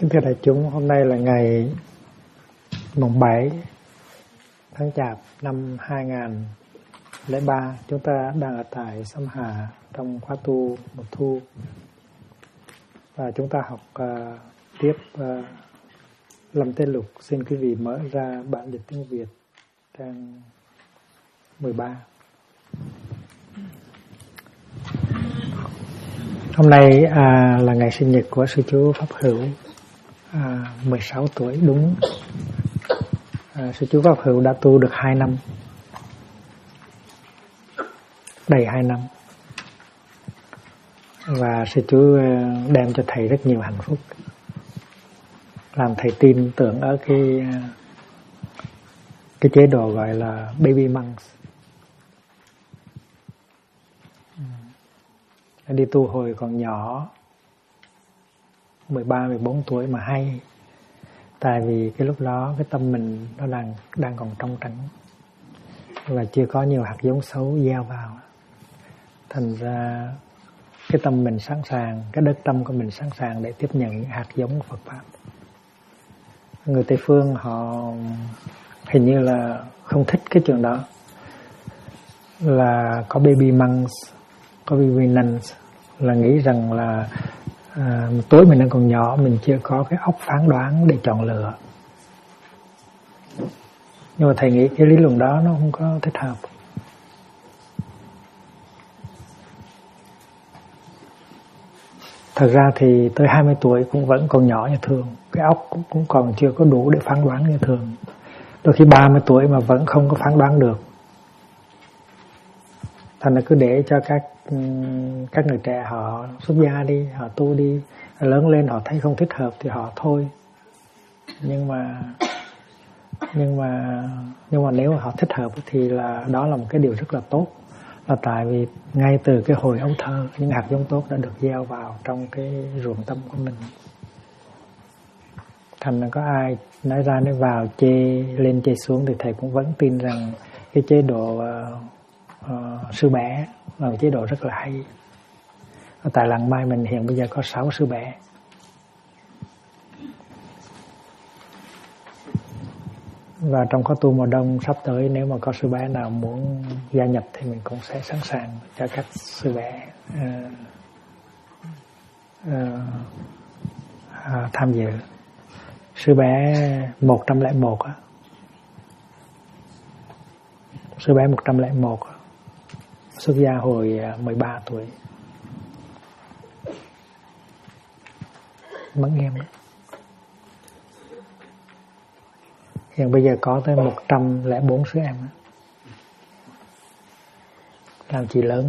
Kính thưa đại chúng, hôm nay là ngày mùng 7 tháng Chạp năm 2003. Chúng ta đang ở tại Sâm Hà trong khóa tu mùa thu. Và chúng ta học tiếp Lâm Tế Lục. Xin quý vị mở ra bản dịch tiếng Việt trang 13. Hôm nay là ngày sinh nhật của sư chú Pháp Hữu, 16 tuổi đúng. Sư chú Pháp Hữu đã tu được 2 năm, đầy 2 năm. Và sư chú đem cho thầy rất nhiều hạnh phúc, làm thầy tin tưởng ở cái chế độ gọi là baby monks. Đi tu hồi còn nhỏ, 13-14 tuổi mà hay. Tại vì cái lúc đó cái tâm mình nó đang còn trong trắng và chưa có nhiều hạt giống xấu gieo vào. Thành ra cái tâm mình sẵn sàng, cái đất tâm của mình sẵn sàng để tiếp nhận những hạt giống của Phật Pháp. Người Tây Phương họ hình như là không thích cái chuyện đó, là có baby monks, có baby nuns, là nghĩ rằng là tối mình đang còn nhỏ, mình chưa có cái óc phán đoán để chọn lựa. Nhưng mà thầy nghĩ cái lý luận đó nó không có thích hợp. Thật ra thì tới 20 tuổi cũng vẫn còn nhỏ như thường, cái óc cũng còn chưa có đủ để phán đoán như thường. Đôi khi 30 tuổi mà vẫn không có phán đoán được. Thành ra cứ để cho các người trẻ họ xuất gia đi, họ tu đi, lớn lên họ thấy không thích hợp thì họ thôi. Nhưng mà nếu họ thích hợp thì là đó là một cái điều rất là tốt. Là tại vì ngay từ cái hồi ấu thơ, những hạt giống tốt đã được gieo vào trong cái ruộng tâm của mình. Thành ra có ai nói ra nói vào, chê lên chê xuống thì thầy cũng vẫn tin rằng cái chế độ sư bẻ là một chế độ rất là hay. Ở tại làng Mai mình hiện bây giờ có 6 sư bẻ. Và trong khóa tu mùa đông sắp tới, nếu mà có sư bẻ nào muốn gia nhập thì mình cũng sẽ sẵn sàng cho các sư bẻ tham dự. Sư bé 101 á. Sư bé 101 xuất gia hồi 13 tuổi. Mẫn em đó. Hiện bây giờ có tới 104 sư em đó. Làm chị lớn.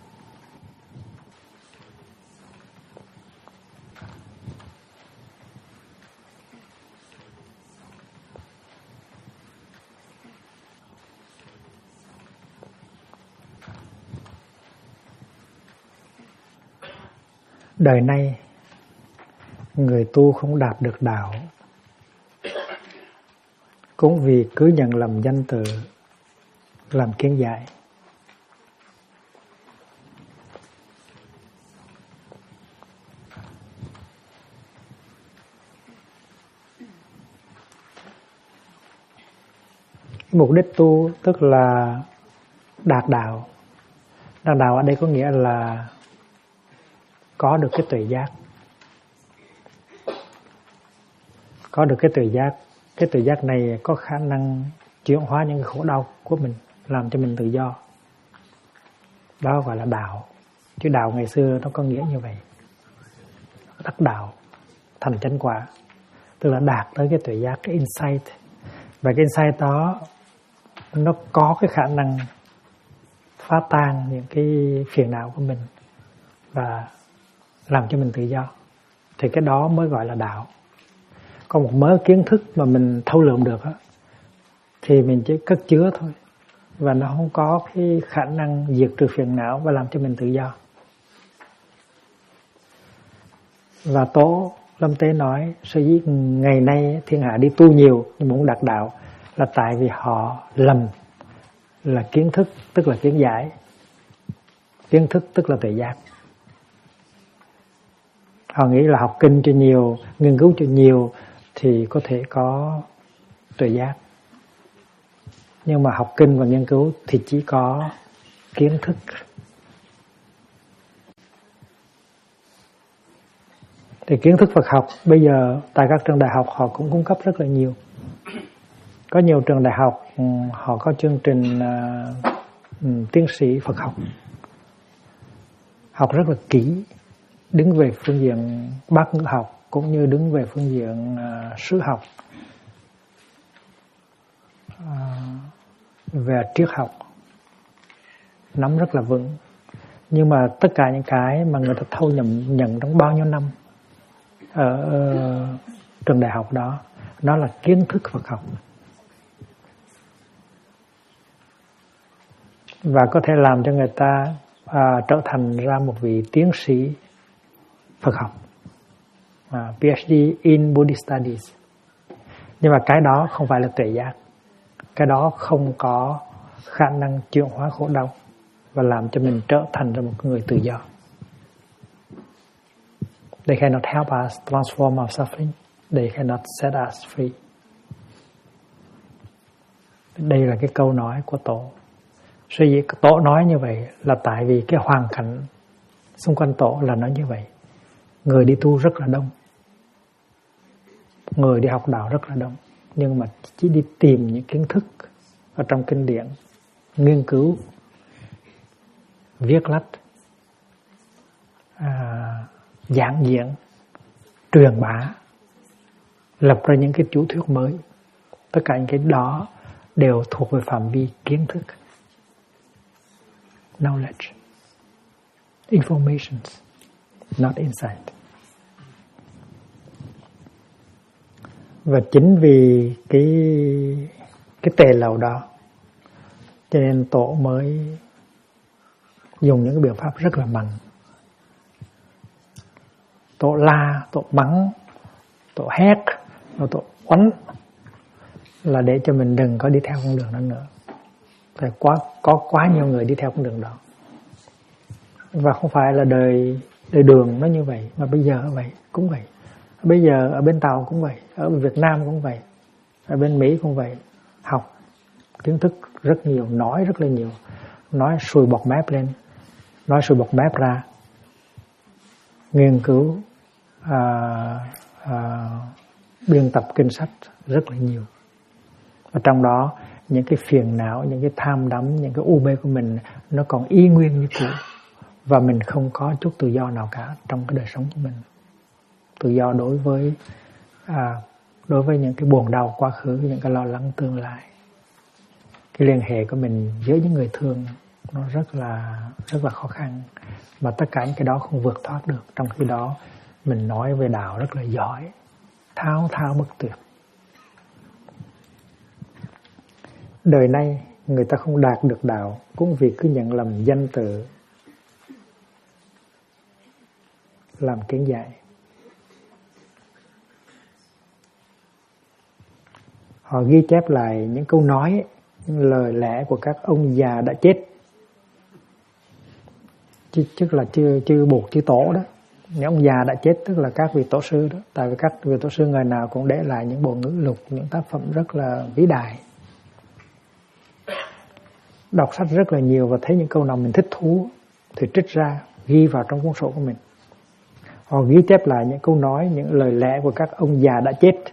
Đời nay người tu không đạt được đạo cũng vì cứ nhận lầm danh từ làm kiến giải. Mục đích tu tức là đạt đạo. Đạt đạo ở đây có nghĩa là có được cái tuệ giác. Có được cái tuệ giác. Cái tuệ giác này có khả năng chuyển hóa những cái khổ đau của mình, làm cho mình tự do. Đó gọi là đạo. Chứ đạo ngày xưa nó có nghĩa như vậy. Đắc đạo, thành chánh quả. Tức là đạt tới cái tuệ giác, cái insight. Và cái insight đó nó có cái khả năng phá tan những cái phiền não của mình và làm cho mình tự do. Thì cái đó mới gọi là đạo. Có một mớ kiến thức mà mình thâu lượm được á, thì mình chỉ cất chứa thôi. Và nó không có cái khả năng diệt trừ phiền não và làm cho mình tự do. Và Tố Lâm Tế nói, sở dĩ ngày nay thiên hạ đi tu nhiều nhưng muốn đạt đạo là tại vì họ lầm là kiến thức tức là kiến giải, kiến thức tức là tuệ giác. Họ nghĩ là học kinh cho nhiều, nghiên cứu cho nhiều thì có thể có tuệ giác. Nhưng mà học kinh và nghiên cứu thì chỉ có kiến thức. Thì kiến thức Phật học bây giờ tại các trường đại học họ cũng cung cấp rất là nhiều. Có nhiều trường đại học họ có chương trình tiến sĩ Phật học. Học rất là kỹ, đứng về phương diện bát ngữ học cũng như đứng về phương diện sử học, về triết học, nắm rất là vững. Nhưng mà tất cả những cái mà người ta thâu nhận trong bao nhiêu năm ở trường đại học đó, nó là kiến thức Phật học. Và có thể làm cho người ta trở thành ra một vị tiến sĩ Phật học, PhD in Buddhist Studies. Nhưng mà cái đó không phải là tuệ giác. Cái đó không có khả năng chuyển hóa khổ đau và làm cho mình trở thành ra một người tự do. They cannot help us transform our suffering. They cannot set us free. Đây là cái câu nói của Tổ. Sở dĩ Tổ nói như vậy là tại vì cái hoàn cảnh xung quanh Tổ là nói như vậy. Người đi tu rất là đông, người đi học đạo rất là đông, nhưng mà chỉ đi tìm những kiến thức ở trong kinh điển, nghiên cứu, viết lách, giảng diễn, truyền bá, lập ra những cái chủ thuyết mới. Tất cả những cái đó đều thuộc về phạm vi kiến thức, knowledge, information, not insight. Và chính vì cái tề lầu đó cho nên Tổ mới dùng những cái biện pháp rất là mạnh. Tổ la, Tổ mắng, Tổ hét, Tổ oánh là để cho mình đừng có đi theo con đường đó nữa. Phải có quá nhiều người đi theo con đường đó. Và không phải là đời đường nó như vậy, mà bây giờ vậy cũng vậy. Bây giờ ở bên Tàu cũng vậy, ở Việt Nam cũng vậy, ở bên Mỹ cũng vậy. Học kiến thức rất nhiều, nói rất là nhiều, nói sùi bọt mép lên, nói sùi bọt mép ra, nghiên cứu, biên tập kinh sách rất là nhiều. Và trong đó những cái phiền não, những cái tham đắm, những cái u mê của mình nó còn y nguyên như cũ, và mình không có chút tự do nào cả trong cái đời sống của mình. Tự do đối với những cái buồn đau quá khứ, những cái lo lắng tương lai. Cái liên hệ của mình với những người thương nó rất là khó khăn, mà tất cả những cái đó không vượt thoát được. Trong khi đó mình nói về đạo rất là giỏi, thao thao bất tuyệt. Đời nay người ta không đạt được đạo cũng vì cứ nhận lầm danh tự làm kiến giải. Họ ghi chép lại những câu nói, những lời lẽ của các ông già đã chết, tức là chưa buộc chư tổ đó. Những ông già đã chết tức là các vị tổ sư đó. Tại vì các vị tổ sư người nào cũng để lại những bộ ngữ lục, những tác phẩm rất là vĩ đại. Đọc sách rất là nhiều và thấy những câu nào mình thích thú thì trích ra ghi vào trong cuốn sổ của mình. Họ ghi chép lại những câu nói, những lời lẽ của các ông già đã chết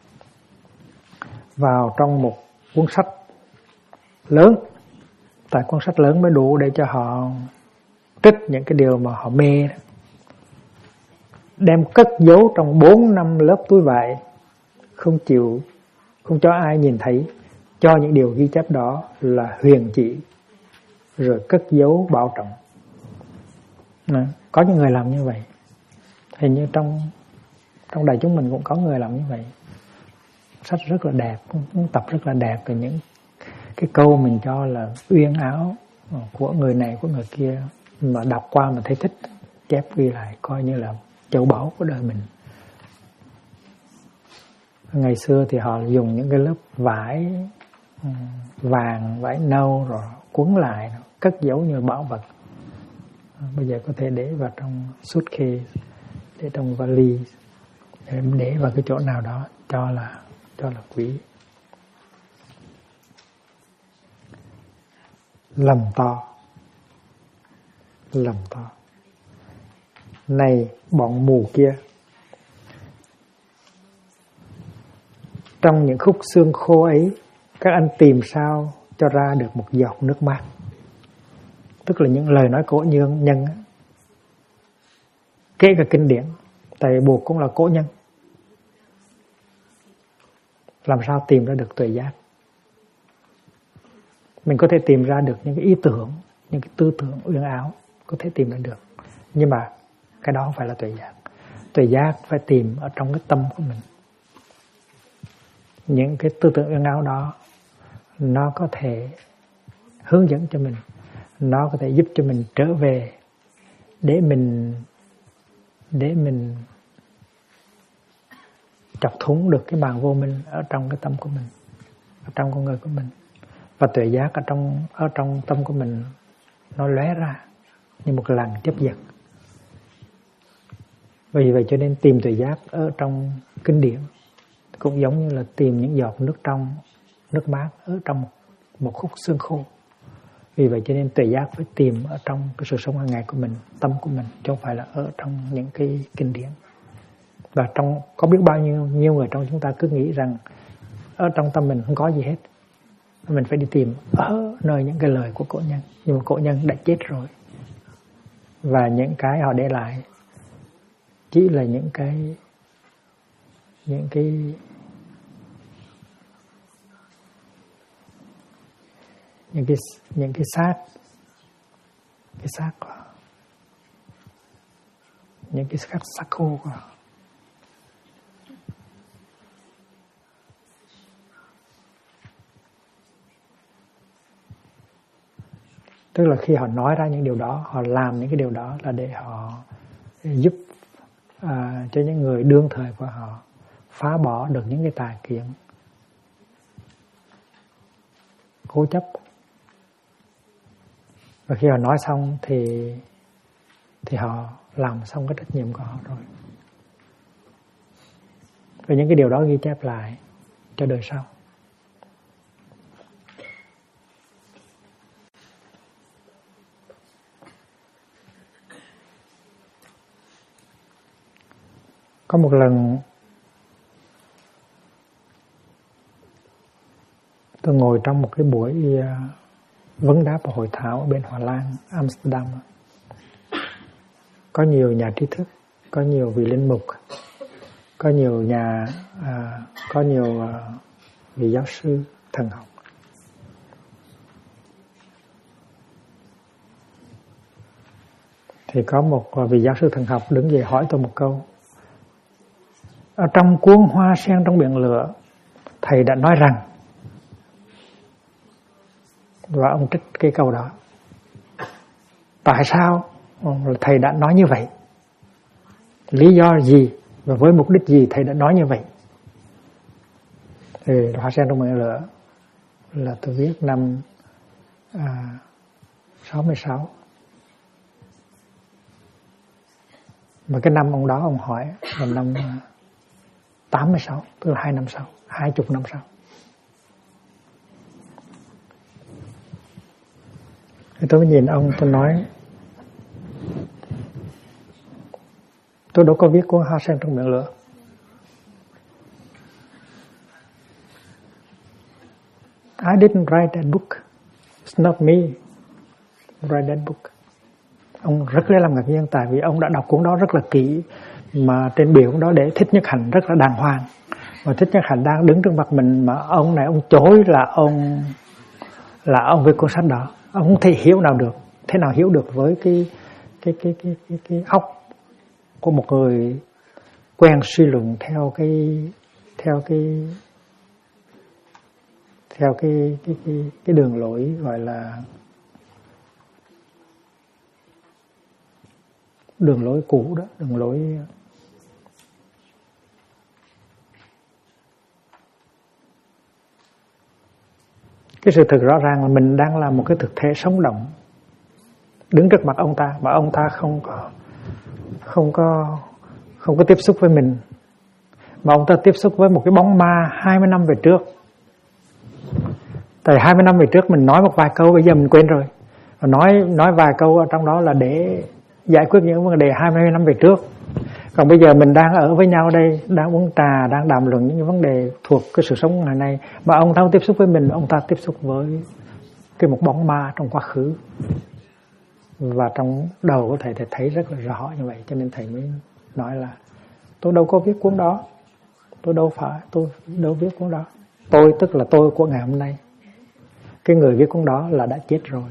vào trong một cuốn sách lớn. Tại cuốn sách lớn mới đủ để cho họ trích những cái điều mà họ mê đó. Đem cất giấu trong 4 năm lớp túi vải, không cho ai nhìn thấy, cho những điều ghi chép đó là huyền chỉ, rồi cất giấu bảo trọng. Có những người làm như vậy. Hình như trong đại chúng mình cũng có người làm như vậy. Sách rất là đẹp, tập rất là đẹp về những cái câu mình cho là uyên áo của người này của người kia, mà đọc qua mà thấy thích, chép ghi lại coi như là châu báu của đời mình. Ngày xưa thì họ dùng những cái lớp vải vàng, vải nâu rồi quấn lại, cất giấu như bảo vật. Bây giờ có thể để vào trong suitcase, để trong vali, để vào cái chỗ nào đó cho là quý. Lầm to. Này bọn mù kia, trong những khúc xương khô ấy, các anh tìm sao cho ra được một giọt nước mát. Tức là những lời nói cổ nhân, kể cả kinh điển, tại buộc cũng là cổ nhân. Làm sao tìm ra được tuệ giác? Mình có thể tìm ra được những cái ý tưởng, những cái tư tưởng uyên áo, có thể tìm ra được. Nhưng mà cái đó không phải là tuệ giác. Tuệ giác phải tìm ở trong cái tâm của mình. Những cái tư tưởng uyên áo đó, nó có thể hướng dẫn cho mình, nó có thể giúp cho mình trở về để mình chọc thủng được cái màn vô minh ở trong cái tâm của mình, ở trong con người của mình. Và tuệ giác ở trong tâm của mình nó lóe ra như một làn chấp giật. Vì vậy cho nên tìm tuệ giác ở trong kinh điển cũng giống như là tìm những giọt nước trong, nước mát ở trong một khúc xương khô. Vì vậy cho nên tuệ giác phải tìm ở trong cái sự sống hàng ngày của mình, tâm của mình, chứ không phải là ở trong những cái kinh điển. Và có biết bao nhiêu người trong chúng ta cứ nghĩ rằng ở trong tâm mình không có gì hết. Mình phải đi tìm ở nơi những cái lời của cổ nhân. Nhưng mà cổ nhân đã chết rồi. Và những cái họ để lại chỉ là những cái xác, của họ, những cái xác khô của họ. Tức là khi họ nói ra những điều đó, họ làm những cái điều đó là để họ giúp cho những người đương thời của họ phá bỏ được những cái tà kiến cố chấp. Và khi họ nói xong thì họ làm xong cái trách nhiệm của họ rồi. Và những cái điều đó ghi chép lại cho đời sau. Có một lần tôi ngồi trong một cái buổi vấn đáp và hội thảo ở bên Hòa Lan, Amsterdam. Có nhiều nhà trí thức, có nhiều vị linh mục, có nhiều vị giáo sư thần học. Thì có một vị giáo sư thần học đứng dậy hỏi tôi một câu. Ở trong cuốn Hoa sen trong biển lửa, thầy đã nói rằng, và ông trích cái câu đó. Tại sao thầy đã nói như vậy? Lý do gì và với mục đích gì thầy đã nói như vậy? Thì Hoa sen trong biển lửa là tôi viết năm 66. Mà cái năm ông đó ông hỏi là năm 86, tức là 2 năm sau, 20 năm sau. Thì tôi mới nhìn ông, tôi nói, tôi đâu có viết cuốn Hoa sen trong biển lửa. I didn't write that book. It's not me who write that book. Ông rất là làm ngạc nhiên, tại vì ông đã đọc cuốn đó rất là kỹ, mà trên bìa cuốn đó để Thích Nhất Hạnh rất là đàng hoàng. Và Thích Nhất Hạnh đang đứng trước mặt mình mà ông này ông chối là ông viết cuốn sách đó. Ông không thể hiểu nào được, thế nào hiểu được với cái óc của một người quen suy luận theo cái đường lối gọi là đường lối cũ đó, đường lối cái sự thực rõ ràng là mình đang là một cái thực thể sống động đứng trước mặt ông ta, mà ông ta không có không có tiếp xúc với mình, mà ông ta tiếp xúc với một cái bóng ma 20 năm về trước. Tại 20 năm về trước mình nói một vài câu, bây giờ mình quên rồi. Và nói vài câu ở trong đó là để giải quyết những vấn đề 20 năm về trước. Còn bây giờ mình đang ở với nhau đây, đang uống trà, đang đàm luận những vấn đề thuộc cái sự sống ngày nay, mà ông ta không tiếp xúc với mình, ông ta tiếp xúc với cái một bóng ma trong quá khứ. Và trong đầu của thầy thấy rất là rõ như vậy, cho nên thầy mới nói là tôi đâu có viết cuốn đó, tôi đâu viết cuốn đó. Tôi tức là tôi của ngày hôm nay. Cái người viết cuốn đó là đã chết rồi.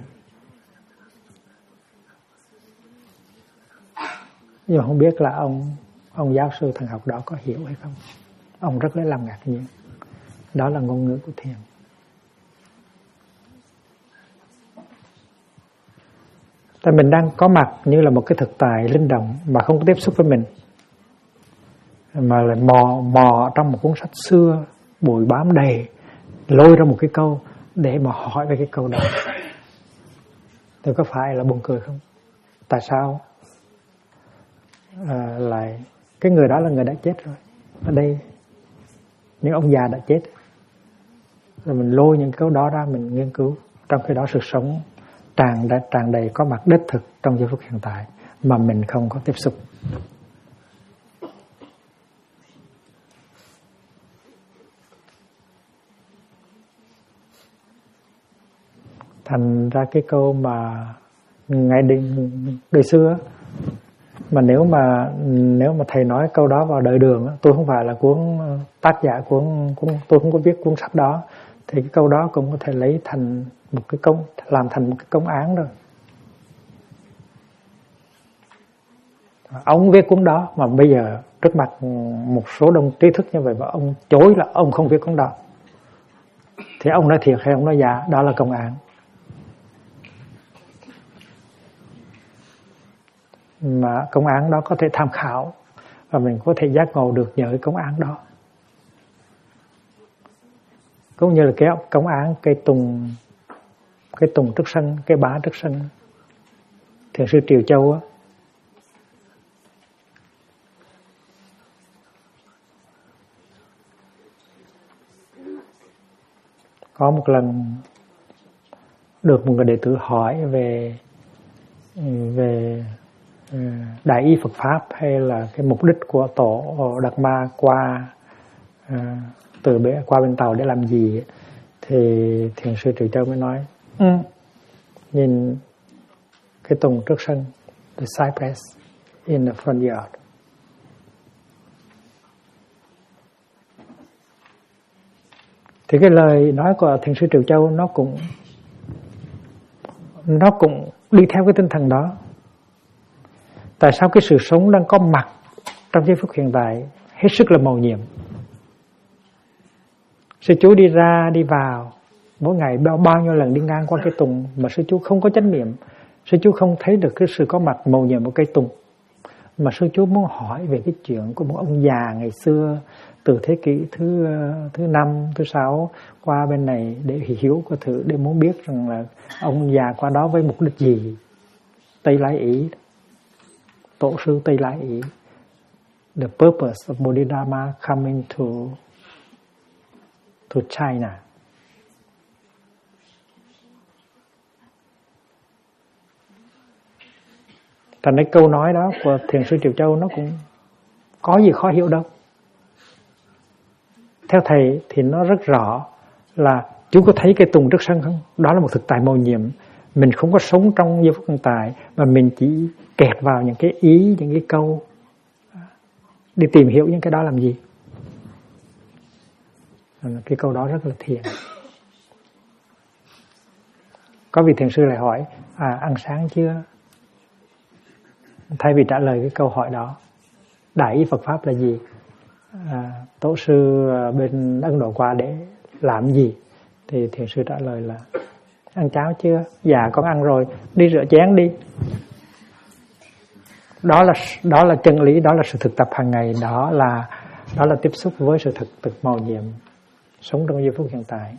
Nhưng mà không biết là ông giáo sư thần học đó có hiểu hay không. Ông rất là làm ngạc nhiên. Đó là ngôn ngữ của thiền. Tại mình đang có mặt như là một cái thực tại linh động mà không có tiếp xúc với mình, mà lại mò trong một cuốn sách xưa bụi bám đầy, lôi ra một cái câu để mà hỏi về cái câu đó. Thì có phải là buồn cười không? Tại sao lại cái người đó là người đã chết rồi? Ở đây những ông già đã chết, rồi mình lôi những câu đó ra mình nghiên cứu. Trong khi đó sự sống tràn đầy có mặt đích thực trong giây phút hiện tại mà mình không có tiếp xúc. Thành ra cái câu mà ngày đời xưa, mà nếu mà thầy nói câu đó vào đời Đường, tôi không phải là tác giả cuốn, tôi không có viết cuốn sách đó, thì cái câu đó cũng có thể lấy thành một cái làm thành một cái công án rồi. Ông viết cuốn đó mà bây giờ trước mặt một số đông trí thức như vậy mà ông chối là ông không viết cuốn đó, thì ông nói thiệt hay ông nói giả, đó là công án. Mà công án đó có thể tham khảo và mình có thể giác ngộ được nhờ cái công án đó. Cũng như là cái công án cây tùng trước sân, cây bá trước sân Thiền sư Triều Châu á, có một lần được một người đệ tử hỏi về đại ý Phật pháp hay là cái mục đích của tổ Đạt Ma qua bên tàu để làm gì, thì Thiền sư Triều Châu mới nói nhìn cái tùng trước sân, the cypress in the front yard. Thì cái lời nói của Thiền sư Triều Châu nó cũng đi theo cái tinh thần đó. Tại sao cái sự sống đang có mặt trong giây phút hiện tại hết sức là mầu nhiệm. Sư chú đi ra đi vào mỗi ngày bao nhiêu lần đi ngang qua cây tùng mà sư chú không có chánh niệm, sư chú không thấy được cái sự có mặt mầu nhiệm của cây tùng. Mà sư chú muốn hỏi về cái chuyện của một ông già ngày xưa từ thế kỷ thứ 5, thứ 6 qua bên này để hiểu có thử, để muốn biết rằng là ông già qua đó với mục đích gì. Tây Lai Ý, tổ sư Tây Lai Ý, the purpose of Bodhidharma coming to China. Thành cái câu nói đó của Thiền sư Triều Châu nó cũng có gì khó hiểu đâu. Theo thầy thì nó rất rõ là chú có thấy cây tùng trước sân không? Đó là một thực tại mầu nhiệm. Mình không có sống trong giây phút hiện tại, mà mình chỉ kẹt vào những cái ý, những cái câu, đi tìm hiểu những cái đó làm gì. Cái câu đó rất là thiền. Có vị thiền sư lại hỏi, ăn sáng chưa? Thay vì trả lời cái câu hỏi đó, đại ý Phật pháp là gì? Tổ sư bên Ấn Độ qua để làm gì? Thì thiền sư trả lời là ăn cháo chưa? Dạ con ăn rồi, đi rửa chén đi. Đó là chân lý, đó là sự thực tập hàng ngày, đó là tiếp xúc với sự thực mầu nhiệm, sống trong giây phút hiện tại.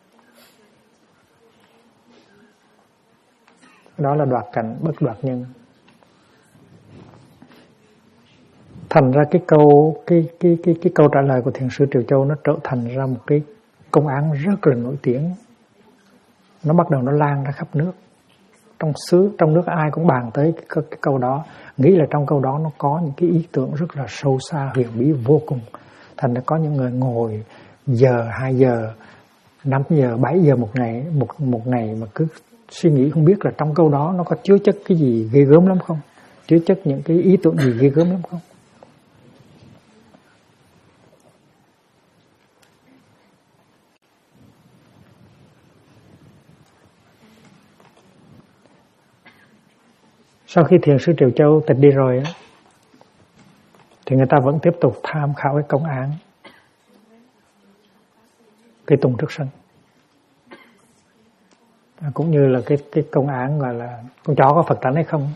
Đó là đoạt cảnh bất đoạt nhân. Thành ra cái câu trả lời của Thiền sư Triều Châu nó trở thành ra một cái công án rất là nổi tiếng. Nó bắt đầu nó lan ra khắp nước. Trong nước ai cũng bàn tới cái câu đó, nghĩ là trong câu đó nó có những cái ý tưởng rất là sâu xa, huyền bí vô cùng. Thành ra có những người ngồi giờ, 2 giờ, 5 giờ, 7 giờ một ngày mà cứ suy nghĩ không biết là trong câu đó nó có chứa chất cái gì ghê gớm lắm không, chứa chất những cái ý tưởng gì ghê gớm lắm không. Sau khi Thiền sư Triều Châu tịch đi rồi á, thì người ta vẫn tiếp tục tham khảo cái công án cây tùng trước sân, cũng như là cái công án gọi là con chó có Phật tánh hay không.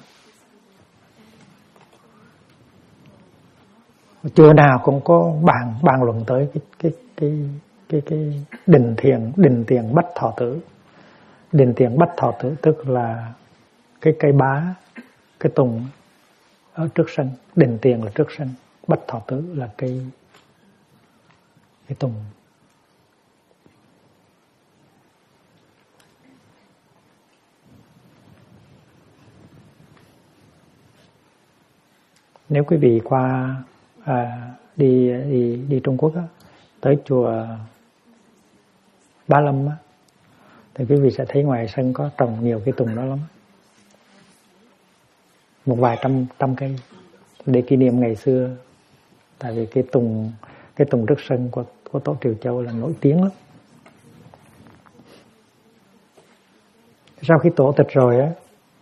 Chùa nào cũng có bàn luận tới cái đình tiền Bách Thọ Tử. Đình tiền Bách Thọ Tử tức là cái cây bá, cái tùng ở trước sân. Đình tiền là trước sân, Bách Thọ Tử là cái tùng. Nếu quý vị qua đi Trung Quốc á, tới chùa Bá Lâm á, thì quý vị sẽ thấy ngoài sân có trồng nhiều cái tùng đó lắm, một vài trăm cây để kỷ niệm ngày xưa. Tại vì cái tùng trước sân của Tổ Triều Châu là nổi tiếng lắm. Sau khi tổ tịch rồi á,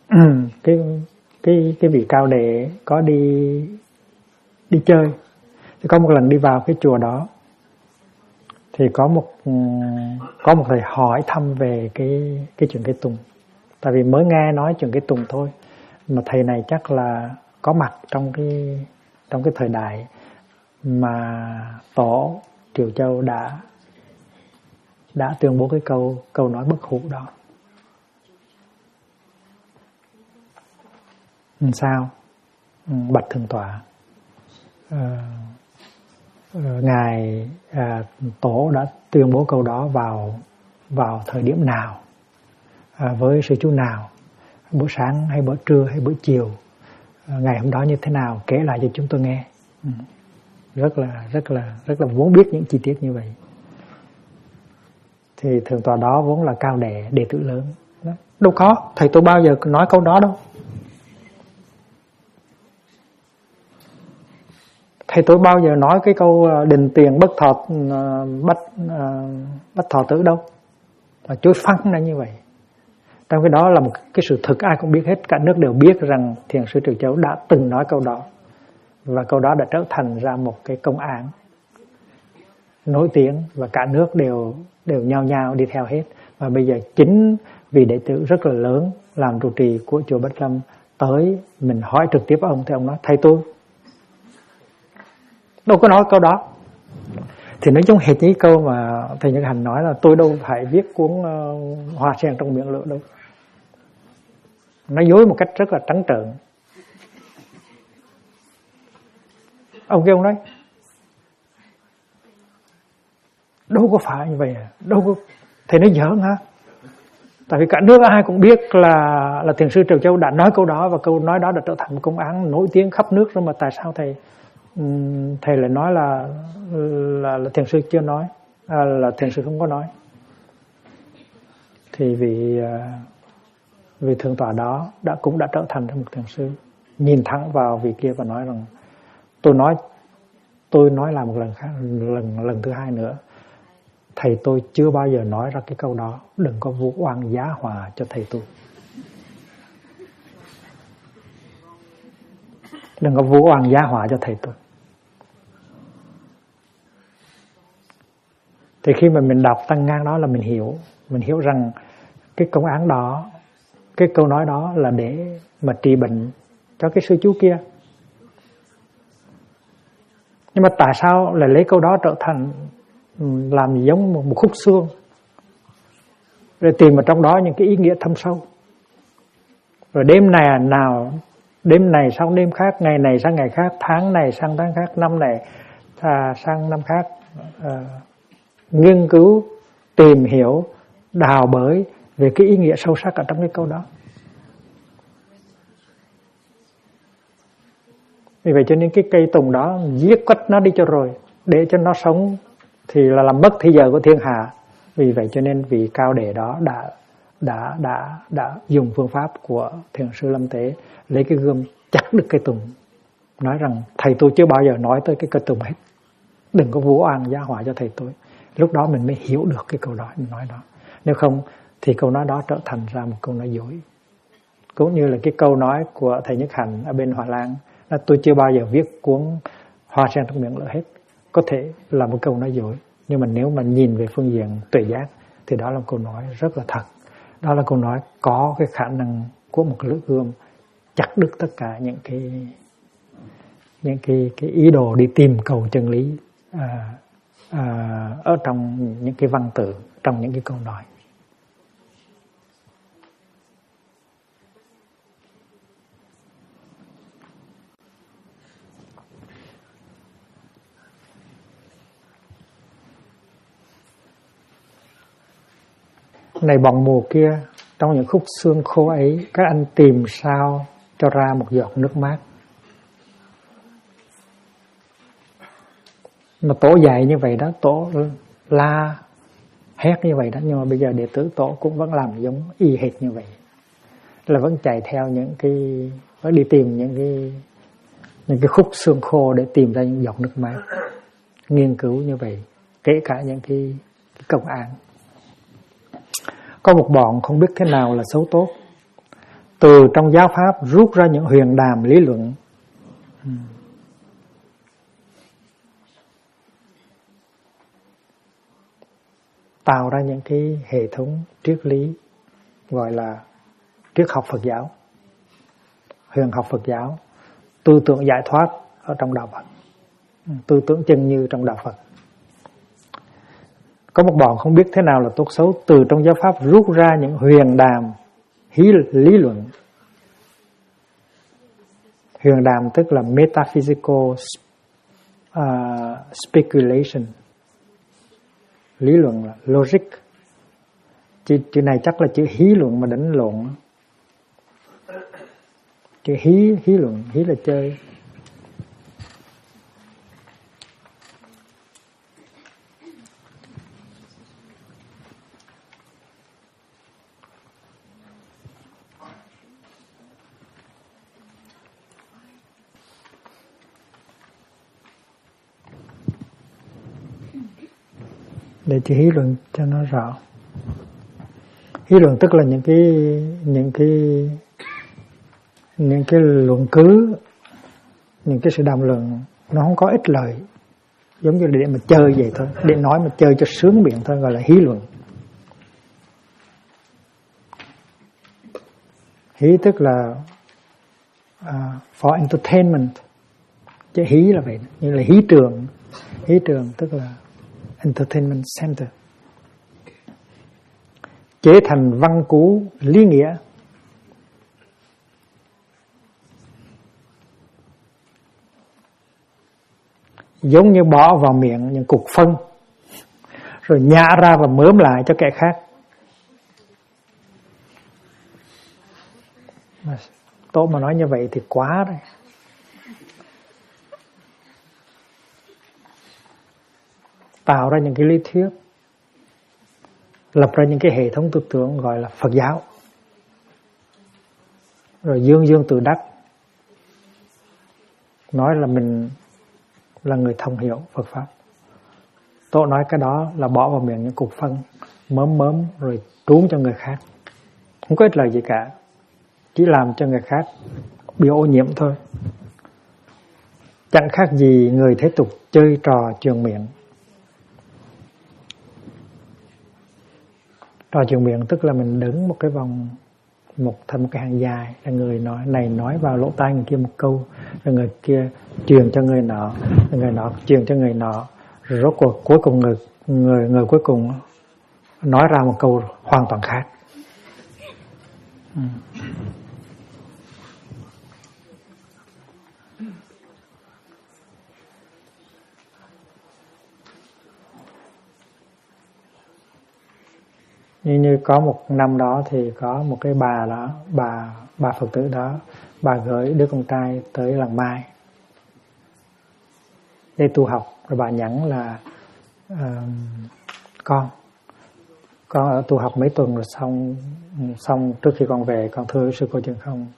cái vị cao đệ có đi chơi, thì có một lần đi vào cái chùa đó, thì có một thầy hỏi thăm về cái chuyện cây tùng. Tại vì mới nghe nói chuyện cây tùng thôi, mà thầy này chắc là có mặt trong cái thời đại mà Tổ Triều Châu đã tuyên bố cái câu nói bất hủ đó. Sao? Bạch Thượng Tọa, ngài Tổ đã tuyên bố câu đó vào thời điểm nào, với sư chú nào, bữa sáng hay bữa trưa hay bữa chiều, ngày hôm đó như thế nào, kể lại cho chúng tôi nghe. Rất là muốn biết những chi tiết như vậy. Thì Thượng Tọa đó vốn là cao đệ tử lớn, đâu có thầy tôi bao giờ nói câu đó đâu. Thầy tôi bao giờ nói cái câu đình tiền Bách Thọ Tử đâu, mà chối phăng ra như vậy. Trong cái đó là một cái sự thực ai cũng biết hết, cả nước đều biết rằng Thiền sư Triều Châu đã từng nói câu đó, và câu đó đã trở thành ra một cái công án nổi tiếng, và cả nước đều nhao nhao đi theo hết. Và bây giờ chính vị đệ tử rất là lớn làm trụ trì của chùa Bách Lâm tới, mình hỏi trực tiếp ông, thì ông nói thầy tôi đâu có nói câu đó. Thì nói chung hệt như câu mà thầy Nhật Hành nói là tôi đâu phải viết cuốn Hoa Sen Trong Miệng Lửa đâu. Nói dối một cách rất là trắng trợn. Ông kia ông nói đâu có phải như vậy à, đâu có. Thầy nói giỡn hả? Tại vì cả nước ai cũng biết là Thiền sư Triều Châu đã nói câu đó, và câu nói đó đã trở thành một công án nổi tiếng khắp nước rồi, mà tại sao thầy lại nói là Thiền sư chưa nói, là Thiền sư không có nói. Thì vì Thượng Tọa đó cũng đã trở thành một thiền sư, nhìn thẳng vào vị kia và nói rằng tôi nói lại một lần thứ hai nữa, thầy tôi chưa bao giờ nói ra cái câu đó, đừng có vu oan giá họa cho thầy tôi, đừng có vu oan giá họa cho thầy tôi. Thì khi mà mình đọc Tăng Ngang đó là mình hiểu rằng cái công án đó, cái câu nói đó là để mà trị bệnh cho cái sư chú kia. Nhưng mà tại sao lại lấy câu đó trở thành làm giống một khúc xương, rồi tìm vào trong đó những cái ý nghĩa thâm sâu, rồi đêm nào Đêm này sang đêm khác, ngày này sang ngày khác, tháng này sang tháng khác, năm này sang năm khác. Nghiên cứu, tìm hiểu, đào bới về cái ý nghĩa sâu sắc ở trong cái câu đó. Vì vậy cho nên cái cây tùng đó giết quách nó đi cho rồi, để cho nó sống thì là làm mất thì giờ của thiên hạ. Vì vậy cho nên vị cao đệ đó đã dùng phương pháp của Thiền sư Lâm Tế, lấy cái gươm chặt được cây tùng, nói rằng thầy tôi chưa bao giờ nói tới cái cây tùng hết, đừng có vu oan giá họa cho thầy tôi. Lúc đó mình mới hiểu được cái câu đó, mình nói đó. Nếu không thì câu nói đó trở thành ra một câu nói dối. Cũng như là cái câu nói của thầy Nhất Hạnh ở bên Hòa Lan là tôi chưa bao giờ viết cuốn Hoa Sen Trong Miệng Lửa hết. Có thể là một câu nói dối, nhưng mà nếu mà nhìn về phương diện tuệ giác thì đó là một câu nói rất là thật. Đó là câu nói có cái khả năng của một lưỡi gươm chặt đứt tất cả những cái ý đồ đi tìm cầu chân lý ở trong những cái văn tự, trong những cái câu nói. Này bọn mùa kia, trong những khúc xương khô ấy, các anh tìm sao cho ra một giọt nước mát. Mà tổ dạy như vậy đó, tổ la hét như vậy đó, nhưng mà bây giờ đệ tử tổ cũng vẫn làm giống y hệt như vậy, là vẫn chạy theo những cái, vẫn đi tìm những cái khúc xương khô để tìm ra những giọt nước mát, nghiên cứu như vậy, kể cả những cái công án. Có một bọn không biết thế nào là xấu tốt, từ trong giáo pháp rút ra những huyền đàm lý luận, tạo ra những cái hệ thống triết lý gọi là triết học Phật giáo, huyền học Phật giáo, tư tưởng giải thoát ở trong đạo Phật, tư tưởng chân như trong đạo Phật. Có một bọn không biết thế nào là tốt xấu, từ trong giáo pháp rút ra những huyền đàm lý luận. Huyền đàm tức là metaphysical speculation, lý luận là logic. Chữ này chắc là chữ hí luận mà đánh lộn. Chữ hí luận, hí là chơi. Để chữ hí luận cho nó rõ. Hí luận tức là những cái luận cứ, những cái sự đàm luận nó không có ích lợi, giống như để mà chơi vậy thôi, để nói mà chơi cho sướng miệng thôi, gọi là hí luận. Hí tức là for entertainment, chứ hí là vậy, như là hí trường tức là entertainment center. Chế thành văn cú lý nghĩa, giống như bỏ vào miệng những cục phân rồi nhả ra và mớm lại cho kẻ khác. Mà Tổ mà nói như vậy thì quá rồi. Tạo ra những cái lý thuyết, lập ra những cái hệ thống tư tưởng gọi là Phật giáo, rồi dương tự đắc, nói là mình là người thông hiểu Phật pháp. Tổ nói cái đó là bỏ vào miệng những cục phân, mớm rồi trốn cho người khác, không có ích lợi gì cả, chỉ làm cho người khác bị ô nhiễm thôi. Chẳng khác gì người thế tục chơi trò truyền miệng. Trò truyền miệng tức là mình đứng một cái vòng, thành một cái hàng dài, là người nói vào lỗ tai người kia một câu, rồi người kia truyền cho người nọ, rồi người nọ truyền cho người nọ, rồi rốt cuộc cuối cùng người cuối cùng nói ra một câu hoàn toàn khác. Như có một năm đó thì có một cái bà đó, bà Phật tử đó, bà gửi đứa con trai tới Làng Mai để tu học. Rồi bà nhắn là con ở tu học mấy tuần rồi xong trước khi con về con thưa sư cô Chân Không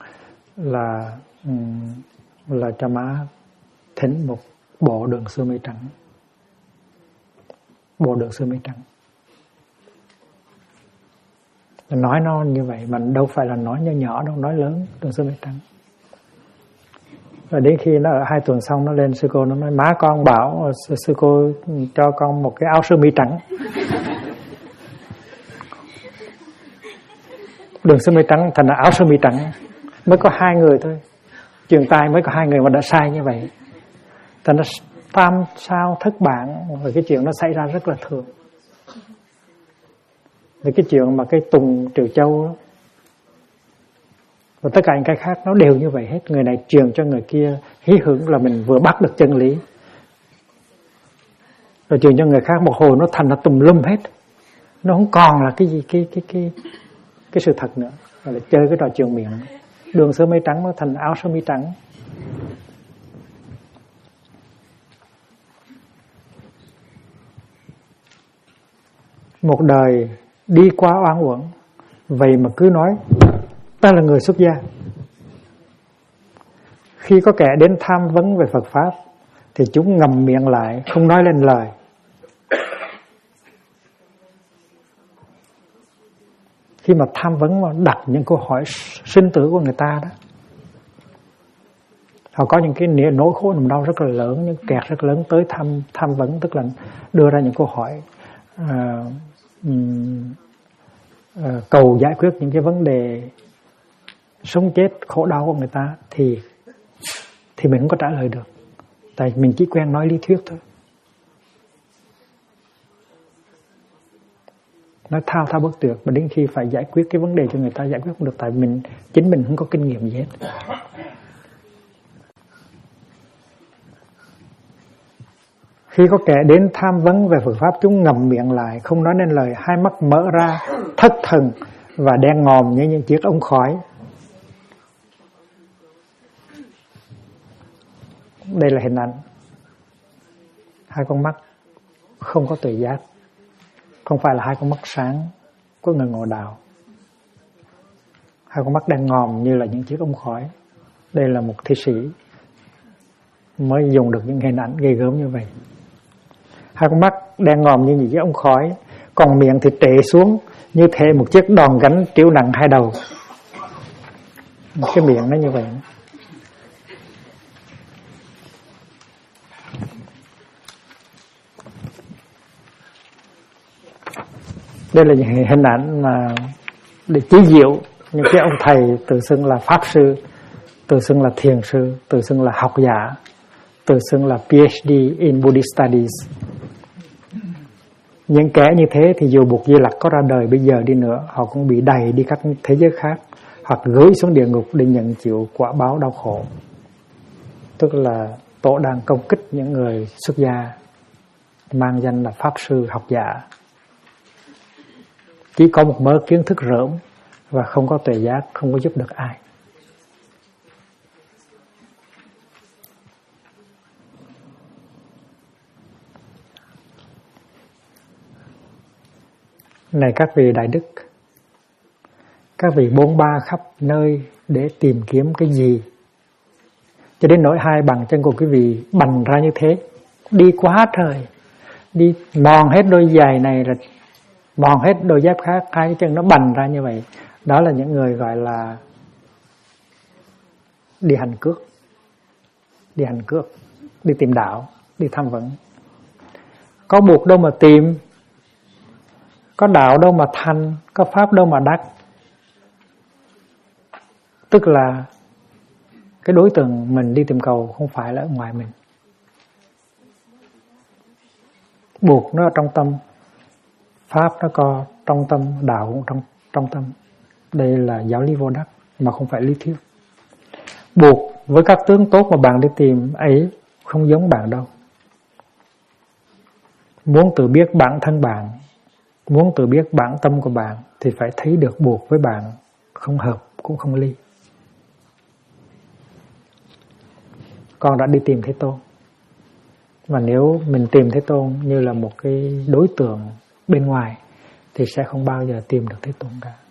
là cho má thỉnh một bộ đường xưa mây trắng. Bộ đường xưa mây trắng. Nói nó như vậy mà đâu phải là nói nhỏ đâu, nói lớn, đường xưa mây trắng. Rồi đến khi nó ở 2 tuần xong nó lên sư cô nó nói má con bảo sư cô cho con một cái áo sơ mi trắng. Đường sơ mi trắng thành là áo sơ mi trắng. Mới có 2 người thôi, truyền tai mới có 2 người mà đã sai như vậy. Thành nó tam sao thất bản. Và cái chuyện nó xảy ra rất là thường. Vì cái chuyện mà cái Tùng Triều Châu đó, và tất cả những cái khác nó đều như vậy hết. Người này truyền cho người kia hí hưởng là mình vừa bắt được chân lý, rồi truyền cho người khác một hồi nó thành là tùm lum hết. Nó không còn là cái gì cái sự thật nữa. Rồi là chơi cái trò truyền miệng. Đường sơ mây trắng nó thành áo sơ mi trắng. Một đời đi qua oan uổng, vậy mà cứ nói ta là người xuất gia. Khi có kẻ đến tham vấn về Phật Pháp thì chúng ngậm miệng lại, không nói lên lời. Khi mà tham vấn mà đặt những câu hỏi sinh tử của người ta đó, họ có những cái nỗi khổ niềm đau rất là lớn, những kẹt rất lớn tới tham vấn, tức là đưa ra những câu hỏi cầu giải quyết những cái vấn đề sống chết khổ đau của người ta thì mình không có trả lời được, tại mình chỉ quen nói lý thuyết thôi, nói thao bất tuyệt, mà đến khi phải giải quyết cái vấn đề cho người ta giải quyết không được, tại chính mình không có kinh nghiệm gì hết. Khi có kẻ đến tham vấn về Phật Pháp, chúng ngậm miệng lại, không nói nên lời, hai mắt mở ra, thất thần và đen ngòm như những chiếc ống khói. Đây là hình ảnh hai con mắt không có tuệ giác, không phải là hai con mắt sáng của người ngộ đạo. Hai con mắt đen ngòm như là những chiếc ống khói. Đây là một thi sĩ mới dùng được những hình ảnh ghê gớm như vậy. Hai con mắt đen ngòm như những chiếc ống khói, còn miệng thì trệ xuống như thể một chiếc đòn gánh trĩu nặng hai đầu. Cái miệng nó như vậy. Đây là những hình ảnh mà để chế giễu những cái ông thầy tự xưng là pháp sư, tự xưng là thiền sư, tự xưng là học giả, tự xưng là PhD in Buddhist Studies. Những kẻ như thế thì dù Bụt Di Lặc có ra đời bây giờ đi nữa, họ cũng bị đày đi các thế giới khác, hoặc gửi xuống địa ngục để nhận chịu quả báo đau khổ. Tức là Tổ đang công kích những người xuất gia mang danh là pháp sư, học giả, chỉ có một mớ kiến thức rỗng và không có tuệ giác, không có giúp được ai. Này các vị đại đức, các vị bôn ba khắp nơi để tìm kiếm cái gì, cho đến nỗi hai bàn chân của quý vị bành ra như thế, đi quá trời, đi mòn hết đôi giày này là mòn hết đôi dép khác, hai cái chân nó bành ra như vậy. Đó là những người gọi là đi hành cước, đi tìm đạo, đi tham vấn. Có Bụt đâu mà tìm, có đạo đâu mà thành, có pháp đâu mà đắc. Tức là cái đối tượng mình đi tìm cầu không phải là ở ngoài mình. Bụt nó ở trong tâm, pháp nó có trong tâm, đạo cũng trong tâm. Đây là giáo lý vô đắc mà không phải lý thuyết. Bụt với các tướng tốt mà bạn đi tìm ấy không giống bạn đâu. Muốn tự biết bản thân bạn, Muốn tự biết bản tâm của bạn thì phải thấy được buộc với bạn không hợp cũng không ly. Con đã đi tìm Thế Tôn. Và nếu mình tìm Thế Tôn như là một cái đối tượng bên ngoài thì sẽ không bao giờ tìm được Thế Tôn cả.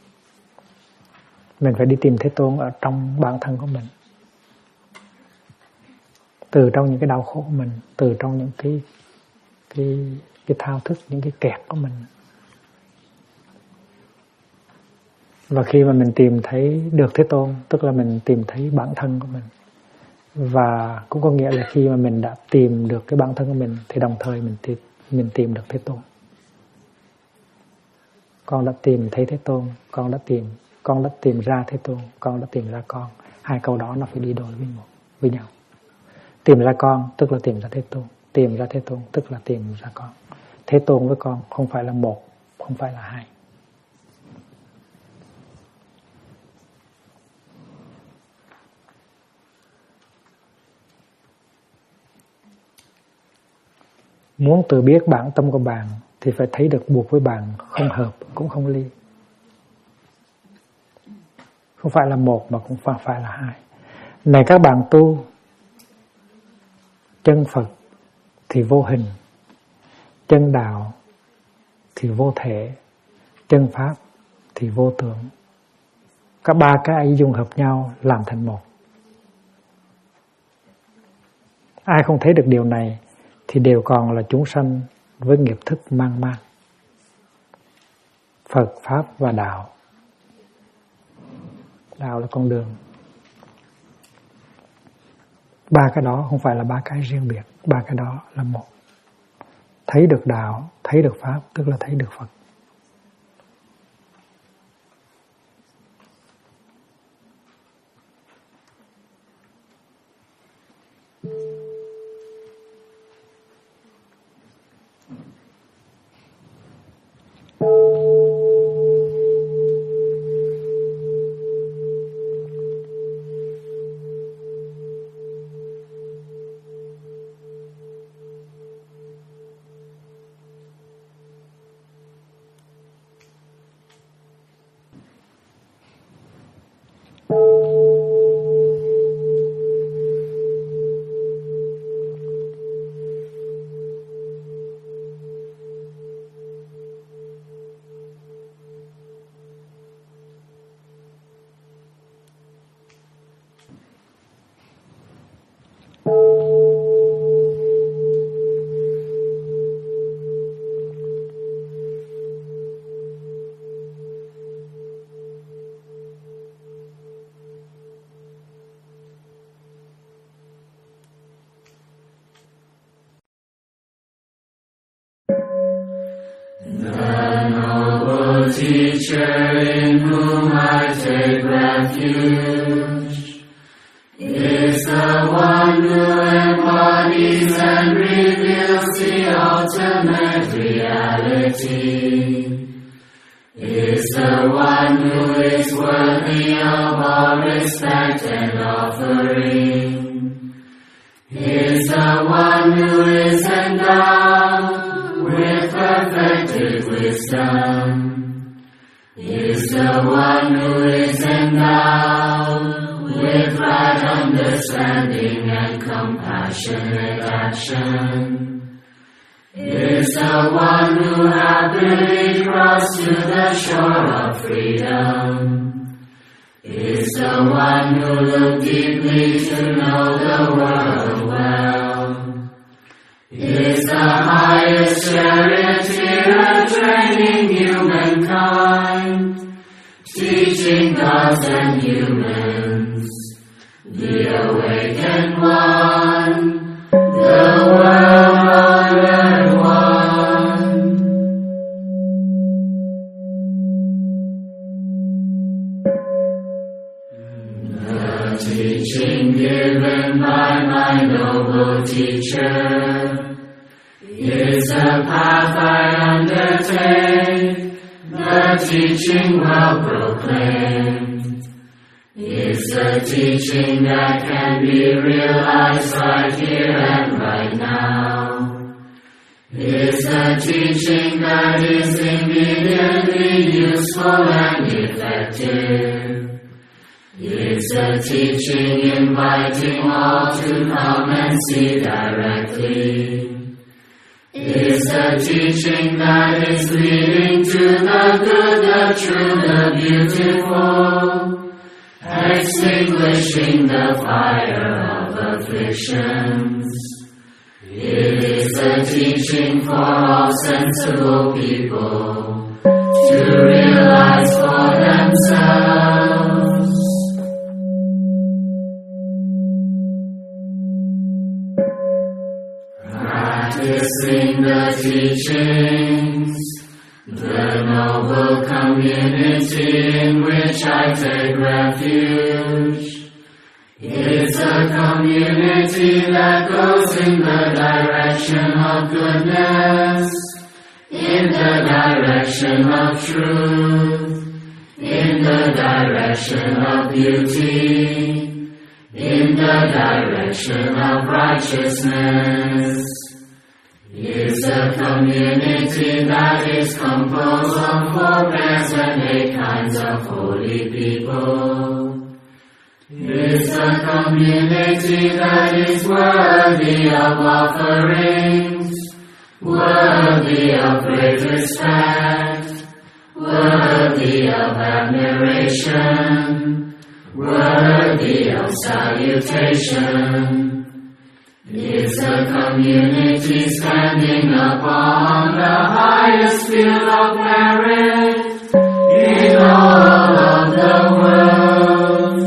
Mình phải đi tìm Thế Tôn ở trong bản thân của mình. Từ trong những cái đau khổ của mình, từ trong những cái thao thức, những cái kẹt của mình. Và khi mà mình tìm thấy được Thế Tôn, tức là mình tìm thấy bản thân của mình. Và cũng có nghĩa là khi mà mình đã tìm được cái bản thân của mình thì đồng thời mình tìm được Thế Tôn. Con đã tìm thấy Thế Tôn, con đã tìm ra Thế Tôn, con đã tìm ra con. Hai câu đó nó phải đi đôi với nhau. Tìm ra con tức là tìm ra Thế Tôn, tìm ra Thế Tôn tức là tìm ra con. Thế Tôn với con không phải là một, không phải là hai. Muốn tự biết bản tâm của bạn thì phải thấy được buộc với bạn không hợp cũng không ly. Không phải là một mà cũng không phải là hai. Này các bạn tu, chân Phật thì vô hình, chân đạo thì vô thể, chân Pháp thì vô tưởng. Cả ba cái ấy dung hợp nhau làm thành một. Ai không thấy được điều này thì đều còn là chúng sanh với nghiệp thức mang mang. Phật, Pháp và Đạo. Đạo là con đường. Ba cái đó không phải là ba cái riêng biệt, ba cái đó là một. Thấy được Đạo, thấy được Pháp tức là thấy được Phật. Teacher in whom I take refuge is the one who embodies and reveals the ultimate reality, is the one who is worthy of all respect and offering, is the one who is endowed with perfected wisdom, is the one who is endowed with right understanding and compassionate action, is the one who happily crossed to the shore of freedom, is the one who looked deeply to know the world well, is the highest charioteer training humankind, teaching gods and humans, the awakened one, the world-honored one. The teaching given by my noble teacher is a path I undertake, the teaching well proclaimed, is the teaching that can be realized right here and right now, is a teaching that is immediately useful and effective. It's a teaching inviting all to come and see directly. It's a teaching that is leading to the good, the true, the beautiful, extinguishing the fire of afflictions. It is a teaching for all sensible people to realize for themselves. Practicing the teachings, the noble community in which I take refuge. It's a community that goes in the direction of goodness, in the direction of truth, in the direction of beauty, in the direction of righteousness. It's a community that is composed of 4 pairs and 8 kinds of holy people. It's a community that is worthy of offerings, worthy of great respect, worthy of admiration, worthy of salutation. It's a community standing upon the highest field of merit in all of the world.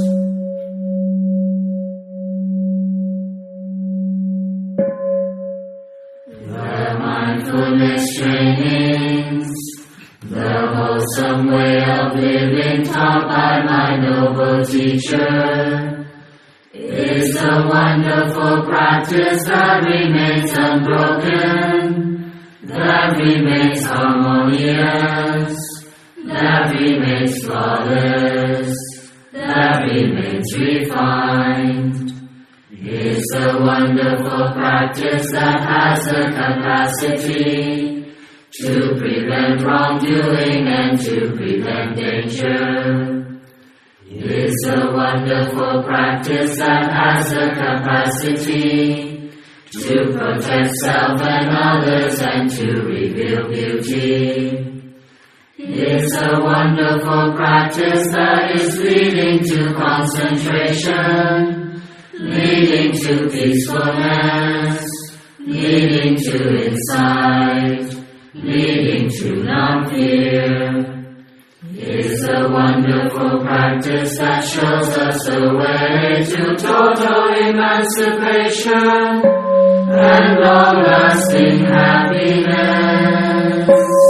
The mindfulness trainings, the wholesome way of living taught by my noble teacher, is a wonderful practice that remains unbroken, that remains harmonious, that remains flawless, that remains refined. It's a wonderful practice that has the capacity to prevent wrongdoing and to prevent danger. It's a wonderful practice that has the capacity to protect self and others and to reveal beauty. It's a wonderful practice that is leading to concentration, leading to peacefulness, leading to insight, leading to non-fear. It's a wonderful practice that shows us a way to total emancipation and long-lasting happiness.